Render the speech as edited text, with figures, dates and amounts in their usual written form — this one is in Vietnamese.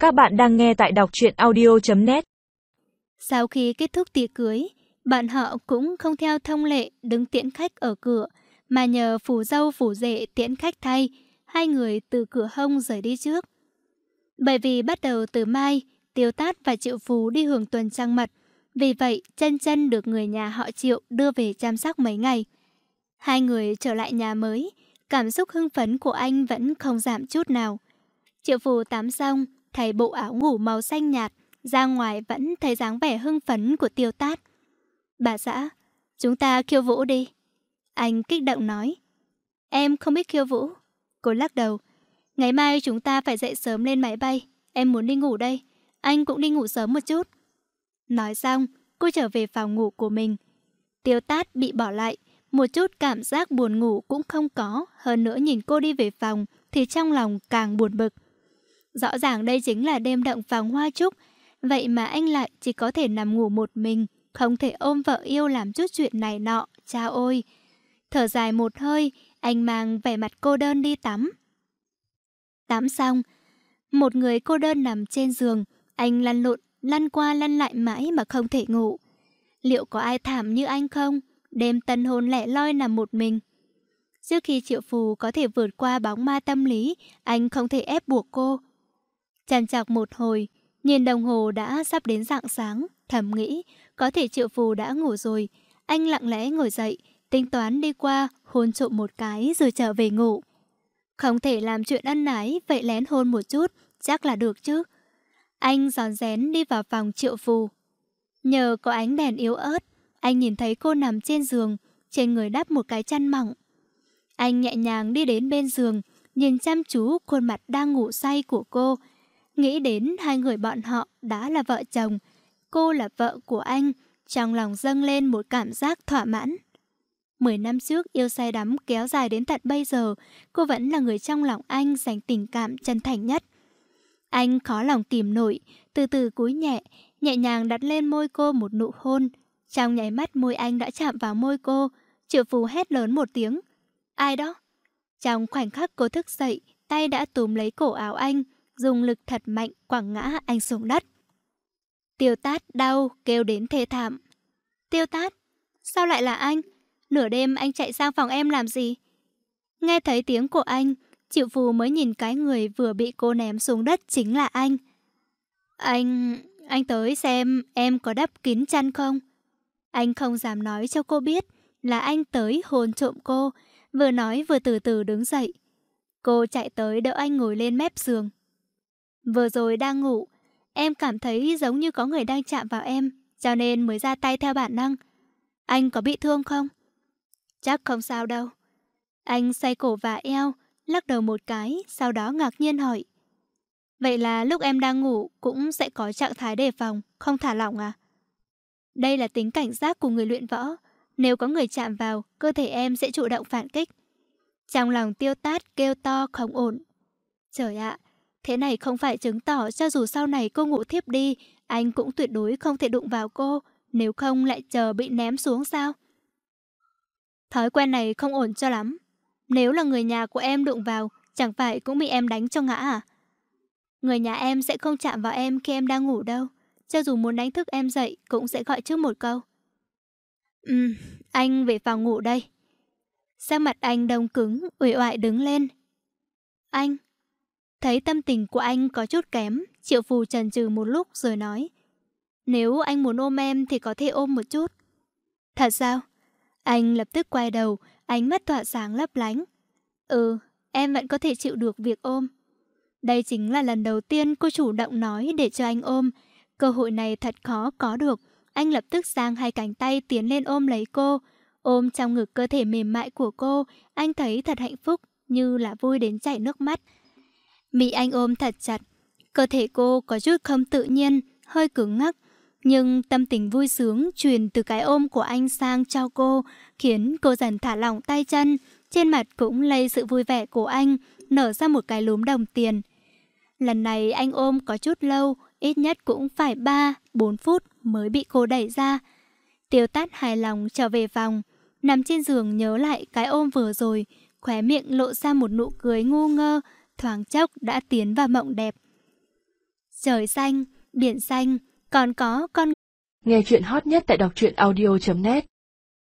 Các bạn đang nghe tại đọc truyện audio.net. Sau khi kết thúc tiệc cưới, bọn họ cũng không theo thông lệ đứng tiễn khách ở cửa, mà nhờ phù dâu phù rể tiễn khách thay, hai người từ cửa hông rời đi trước. Bởi vì bắt đầu từ mai, Tiêu Tát và Triệu Phú đi hưởng tuần trăng mật, vì vậy Chân Chân được người nhà họ Triệu đưa về chăm sóc mấy ngày. Hai người trở lại nhà mới, cảm xúc hưng phấn của anh vẫn không giảm chút nào. Triệu Phú tắm xong, thay bộ áo ngủ màu xanh nhạt, ra ngoài vẫn thấy dáng vẻ hưng phấn của Tiêu Tát. Bà xã, chúng ta khiêu vũ đi. Anh kích động nói. Em không biết khiêu vũ. Cô lắc đầu. Ngày mai chúng ta phải dậy sớm lên máy bay. Em muốn đi ngủ đây. Anh cũng đi ngủ sớm một chút. Nói xong, cô trở về phòng ngủ của mình. Tiêu Tát bị bỏ lại, một chút cảm giác buồn ngủ cũng không có. Hơn nữa nhìn cô đi về phòng thì trong lòng càng buồn bực. Rõ ràng đây chính là đêm động phòng hoa trúc, vậy mà anh lại chỉ có thể nằm ngủ một mình, không thể ôm vợ yêu làm chút chuyện này nọ, cha ôi. Thở dài một hơi, anh mang vẻ mặt cô đơn đi tắm. Tắm xong, một người cô đơn nằm trên giường, anh lăn lộn, lăn qua lăn lại mãi mà không thể ngủ. Liệu có ai thảm như anh không? Đêm tân hôn lẻ loi nằm một mình. Trước khi Triệu Phù có thể vượt qua bóng ma tâm lý, anh không thể ép buộc cô. Trằn trọc một hồi, nhìn đồng hồ đã sắp đến rạng sáng, thầm nghĩ có thể Triệu Phù đã ngủ rồi. Anh lặng lẽ ngồi dậy, tính toán đi qua hôn trộm một cái rồi trở về ngủ. Không thể làm chuyện ân ái, vậy lén hôn một chút chắc là được chứ. Anh rón rén đi vào phòng Triệu Phù. Nhờ có ánh đèn yếu ớt, anh nhìn thấy cô nằm trên giường, trên người đắp một cái chăn mỏng. Anh nhẹ nhàng đi đến bên giường, nhìn chăm chú khuôn mặt đang ngủ say của cô. Nghĩ đến hai người bọn họ đã là vợ chồng, cô là vợ của anh, trong lòng dâng lên một cảm giác thỏa mãn. 10 năm trước yêu say đắm kéo dài đến tận bây giờ, cô vẫn là người trong lòng anh dành tình cảm chân thành nhất. Anh khó lòng kìm nổi, từ từ cúi nhẹ, nhẹ nhàng đặt lên môi cô một nụ hôn. Trong nháy mắt môi anh đã chạm vào môi cô, Triệu Phù hét lớn một tiếng. Ai đó? Trong khoảnh khắc cô thức dậy, tay đã túm lấy cổ áo anh, dùng lực thật mạnh quẳng ngã anh xuống đất. Tiêu Tát đau, kêu đến thê thảm. Tiêu Tát, sao lại là anh? Nửa đêm anh chạy sang phòng em làm gì? Nghe thấy tiếng của anh, Triệu Phù mới nhìn cái người vừa bị cô ném xuống đất chính là anh. Anh tới xem em có đắp kín chăn không? Anh không dám nói cho cô biết là anh tới hôn trộm cô, vừa nói vừa từ từ đứng dậy. Cô chạy tới đỡ anh ngồi lên mép giường. Vừa rồi đang ngủ, em cảm thấy giống như có người đang chạm vào em, cho nên mới ra tay theo bản năng. Anh có bị thương không? Chắc không sao đâu. Anh xoay cổ và eo, lắc đầu một cái, sau đó ngạc nhiên hỏi. Vậy là lúc em đang ngủ cũng sẽ có trạng thái đề phòng, không thả lỏng à? Đây là tính cảnh giác của người luyện võ. Nếu có người chạm vào, cơ thể em sẽ chủ động phản kích. Trong lòng Tiêu Tát kêu to không ổn. Trời ạ, thế này không phải chứng tỏ cho dù sau này cô ngủ thiếp đi, anh cũng tuyệt đối không thể đụng vào cô, nếu không lại chờ bị ném xuống sao? Thói quen này không ổn cho lắm. Nếu là người nhà của em đụng vào, chẳng phải cũng bị em đánh cho ngã à? Người nhà em sẽ không chạm vào em khi em đang ngủ đâu. Cho dù muốn đánh thức em dậy cũng sẽ gọi trước một câu. Anh về phòng ngủ đây. Sắc mặt anh đông cứng, uể oải đứng lên. Anh. Thấy tâm tình của anh có chút kém, Triệu Phù chần chừ một lúc rồi nói. Nếu anh muốn ôm em thì có thể ôm một chút. Thật sao? Anh lập tức quay đầu, ánh mắt tỏa sáng lấp lánh. Em vẫn có thể chịu được việc ôm. Đây chính là lần đầu tiên cô chủ động nói để cho anh ôm. Cơ hội này thật khó có được. Anh lập tức giang hai cánh tay tiến lên ôm lấy cô. Ôm trong ngực cơ thể mềm mại của cô, anh thấy thật hạnh phúc, như là vui đến chảy nước mắt. Bị anh ôm thật chặt, cơ thể cô có chút không tự nhiên, hơi cứng ngắc. Nhưng tâm tình vui sướng truyền từ cái ôm của anh sang cho cô, khiến cô dần thả lỏng tay chân. Trên mặt cũng lây sự vui vẻ của anh, nở ra một cái lúm đồng tiền. Lần này anh ôm có chút lâu, ít nhất cũng phải 3-4 phút mới bị cô đẩy ra. Tiêu Tát hài lòng trở về phòng, nằm trên giường nhớ lại cái ôm vừa rồi, khóe miệng lộ ra một nụ cười ngu ngơ, thoáng chốc đã tiến vào mộng đẹp. trời xanh, biển xanh, còn có con. Nghe chuyện hot nhất tại đọc truyện audio.net